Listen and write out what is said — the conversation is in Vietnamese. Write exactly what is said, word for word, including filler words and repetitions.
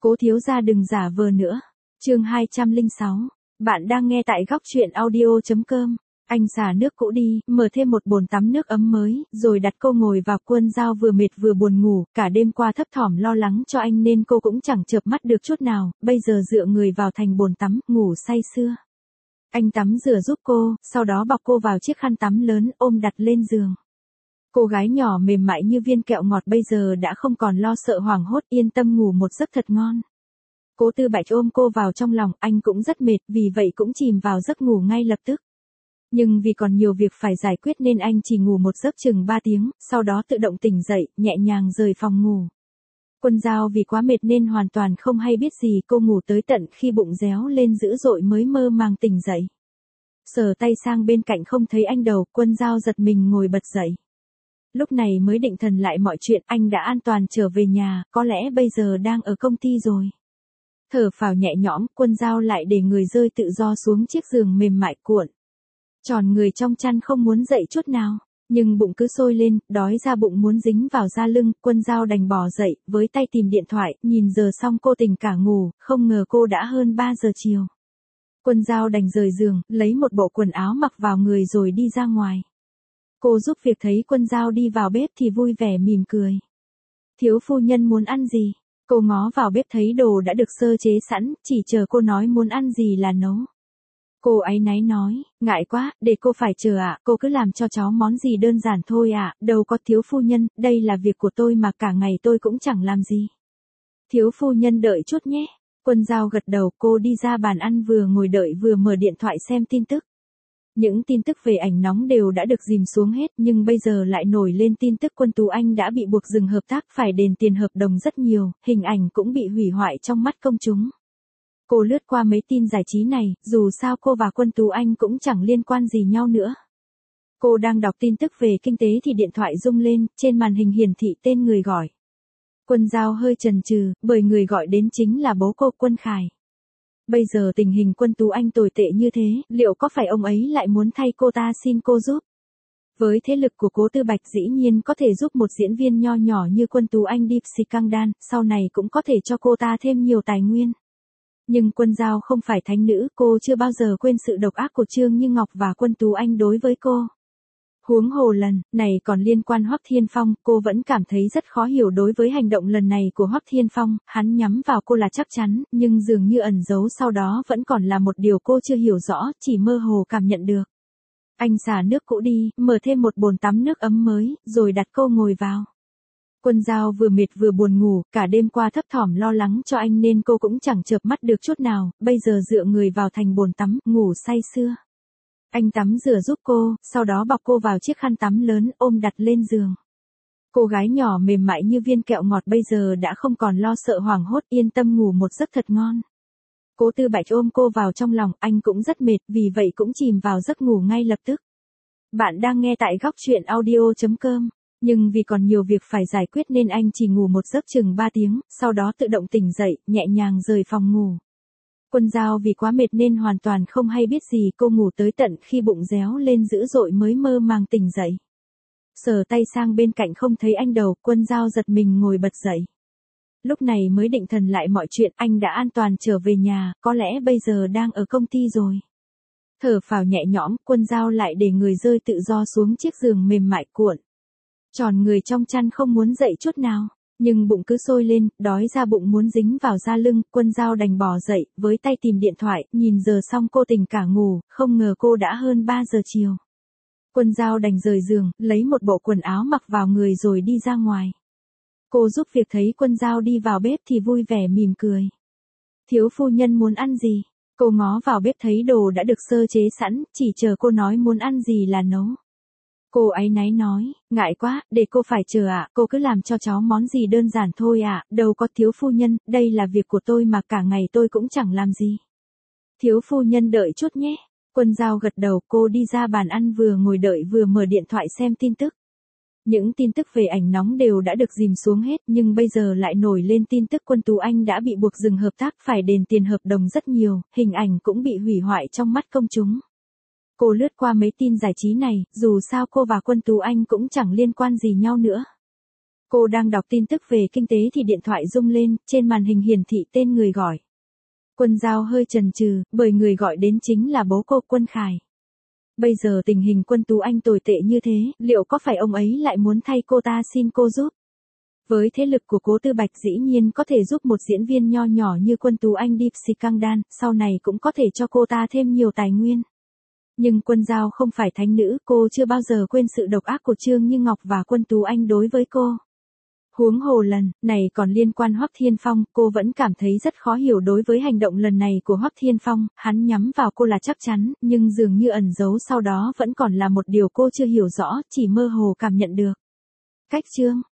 Cố thiếu gia đừng giả vờ nữa. Chương hai trăm lẻ sáu. Bạn đang nghe tại góc truyện audio chấm com. Anh xả nước cũ đi, mở thêm một bồn tắm nước ấm mới, rồi đặt cô ngồi vào. Quân Dao vừa mệt vừa buồn ngủ, cả đêm qua thấp thỏm lo lắng cho anh nên cô cũng chẳng chợp mắt được chút nào, bây giờ dựa người vào thành bồn tắm, ngủ say sưa. Anh tắm rửa giúp cô, sau đó bọc cô vào chiếc khăn tắm lớn, ôm đặt lên giường. Cô gái nhỏ mềm mại như viên kẹo ngọt bây giờ đã không còn lo sợ hoảng hốt, yên tâm ngủ một giấc thật ngon. Cố Tư Bạch ôm cô vào trong lòng, anh cũng rất mệt, vì vậy cũng chìm vào giấc ngủ ngay lập tức. Nhưng vì còn nhiều việc phải giải quyết nên anh chỉ ngủ một giấc chừng ba tiếng, sau đó tự động tỉnh dậy, nhẹ nhàng rời phòng ngủ. Quân Dao vì quá mệt nên hoàn toàn không hay biết gì, cô ngủ tới tận khi bụng réo lên dữ dội mới mơ màng tỉnh dậy. Sờ tay sang bên cạnh không thấy anh đâu, Quân Dao giật mình ngồi bật dậy. Lúc này mới định thần lại mọi chuyện, anh đã an toàn trở về nhà, có lẽ bây giờ đang ở công ty rồi. Thở phào nhẹ nhõm, Quân Dao lại để người rơi tự do xuống chiếc giường mềm mại cuộn tròn người trong chăn không muốn dậy chút nào, nhưng bụng cứ sôi lên, đói ra bụng muốn dính vào da lưng. Quân Dao đành bò dậy, với tay tìm điện thoại, nhìn giờ xong cô tỉnh cả ngủ, không ngờ cô đã hơn ba giờ chiều. Quân Dao đành rời giường, lấy một bộ quần áo mặc vào người rồi đi ra ngoài. Cô giúp việc thấy Quân Dao đi vào bếp thì vui vẻ mỉm cười. Thiếu phu nhân muốn ăn gì? Cô ngó vào bếp thấy đồ đã được sơ chế sẵn, chỉ chờ cô nói muốn ăn gì là nấu. Cô áy náy nói, ngại quá, để cô phải chờ ạ, cô cứ làm cho cháu món gì đơn giản thôi ạ, đâu có thiếu phu nhân, đây là việc của tôi mà cả ngày tôi cũng chẳng làm gì. Thiếu phu nhân đợi chút nhé. Quân Dao gật đầu, cô đi ra bàn ăn vừa ngồi đợi vừa mở điện thoại xem tin tức. Những tin tức về ảnh nóng đều đã được dìm xuống hết, nhưng bây giờ lại nổi lên tin tức Quân Tú Anh đã bị buộc dừng hợp tác, phải đền tiền hợp đồng rất nhiều, hình ảnh cũng bị hủy hoại trong mắt công chúng. Cô lướt qua mấy tin giải trí này, dù sao cô và Quân Tú Anh cũng chẳng liên quan gì nhau nữa. Cô đang đọc tin tức về kinh tế thì điện thoại rung lên, trên màn hình hiển thị tên người gọi. Quân Dao hơi chần chừ, bởi người gọi đến chính là bố cô, Quân Khải. Bây giờ tình hình Quân Tú Anh tồi tệ như thế, liệu có phải ông ấy lại muốn thay cô ta xin cô giúp? Với thế lực của Cố Tư Bạch dĩ nhiên có thể giúp một diễn viên nho nhỏ như Quân Tú Anh đi xì căng đan, sau này cũng có thể cho cô ta thêm nhiều tài nguyên. Nhưng Quân Dao không phải thánh nữ, cô chưa bao giờ quên sự độc ác của Trương Như Ngọc và Quân Tú Anh đối với cô. Huống hồ lần này còn liên quan Hoắc Thiên Phong, cô vẫn cảm thấy rất khó hiểu đối với hành động lần này của Hoắc Thiên Phong, hắn nhắm vào cô là chắc chắn, nhưng dường như ẩn giấu sau đó vẫn còn là một điều cô chưa hiểu rõ, chỉ mơ hồ cảm nhận được. Anh xả nước cũ đi, mở thêm một bồn tắm nước ấm mới, rồi đặt cô ngồi vào. Quân Dao vừa mệt vừa buồn ngủ, cả đêm qua thấp thỏm lo lắng cho anh nên cô cũng chẳng chợp mắt được chút nào, bây giờ dựa người vào thành bồn tắm, ngủ say sưa. Anh tắm rửa giúp cô, sau đó bọc cô vào chiếc khăn tắm lớn, ôm đặt lên giường. Cô gái nhỏ mềm mại như viên kẹo ngọt bây giờ đã không còn lo sợ hoảng hốt, yên tâm ngủ một giấc thật ngon. Cố Tư Bạch ôm cô vào trong lòng, anh cũng rất mệt, vì vậy cũng chìm vào giấc ngủ ngay lập tức. Bạn đang nghe tại góc truyện audio chấm com. Nhưng vì còn nhiều việc phải giải quyết nên anh chỉ ngủ một giấc chừng ba tiếng, sau đó tự động tỉnh dậy, nhẹ nhàng rời phòng ngủ. Quân Dao vì quá mệt nên hoàn toàn không hay biết gì, cô ngủ tới tận khi bụng réo lên dữ dội mới mơ màng tỉnh dậy. Sờ tay sang bên cạnh không thấy anh đâu, Quân Dao giật mình ngồi bật dậy. Lúc này mới định thần lại mọi chuyện, anh đã an toàn trở về nhà, có lẽ bây giờ đang ở công ty rồi. Thở phào nhẹ nhõm, Quân Dao lại để người rơi tự do xuống chiếc giường mềm mại cuộn tròn người trong chăn không muốn dậy chút nào, nhưng bụng cứ sôi lên, đói ra bụng muốn dính vào da lưng. Quân Dao đành bò dậy, với tay tìm điện thoại, nhìn giờ xong cô tỉnh cả ngủ, không ngờ cô đã hơn ba giờ chiều. Quân Dao đành rời giường, lấy một bộ quần áo mặc vào người rồi đi ra ngoài. Cô giúp việc thấy Quân Dao đi vào bếp thì vui vẻ mỉm cười. Thiếu phu nhân muốn ăn gì? Cô ngó vào bếp thấy đồ đã được sơ chế sẵn, chỉ chờ cô nói muốn ăn gì là nấu. Cô áy náy nói, ngại quá, để cô phải chờ ạ, cô cứ làm cho cháu món gì đơn giản thôi ạ, đâu có thiếu phu nhân, đây là việc của tôi mà cả ngày tôi cũng chẳng làm gì. Thiếu phu nhân đợi chút nhé. Quân Dao gật đầu, cô đi ra bàn ăn vừa ngồi đợi vừa mở điện thoại xem tin tức. Những tin tức về ảnh nóng đều đã được dìm xuống hết, nhưng bây giờ lại nổi lên tin tức Quân Tú Anh đã bị buộc dừng hợp tác, phải đền tiền hợp đồng rất nhiều, hình ảnh cũng bị hủy hoại trong mắt công chúng. Cô lướt qua mấy tin giải trí này, dù sao cô và Quân Tú Anh cũng chẳng liên quan gì nhau nữa. Cô đang đọc tin tức về kinh tế thì điện thoại rung lên, trên màn hình hiển thị tên người gọi. Quân Giao hơi chần chừ, bởi người gọi đến chính là bố cô, Quân Khải. Bây giờ tình hình Quân Tú Anh tồi tệ như thế, liệu có phải ông ấy lại muốn thay cô ta xin cô giúp? Với thế lực của Cố Tư Bạch dĩ nhiên có thể giúp một diễn viên nho nhỏ như Quân Tú Anh đi xì căng đan, sau này cũng có thể cho cô ta thêm nhiều tài nguyên. Nhưng Quân Giao không phải thánh nữ, cô chưa bao giờ quên sự độc ác của Trương Như Ngọc và Quân Tú Anh đối với cô. Huống hồ lần này còn liên quan Hoắc Thiên Phong, cô vẫn cảm thấy rất khó hiểu đối với hành động lần này của Hoắc Thiên Phong, hắn nhắm vào cô là chắc chắn, nhưng dường như ẩn giấu sau đó vẫn còn là một điều cô chưa hiểu rõ, chỉ mơ hồ cảm nhận được. Cách chương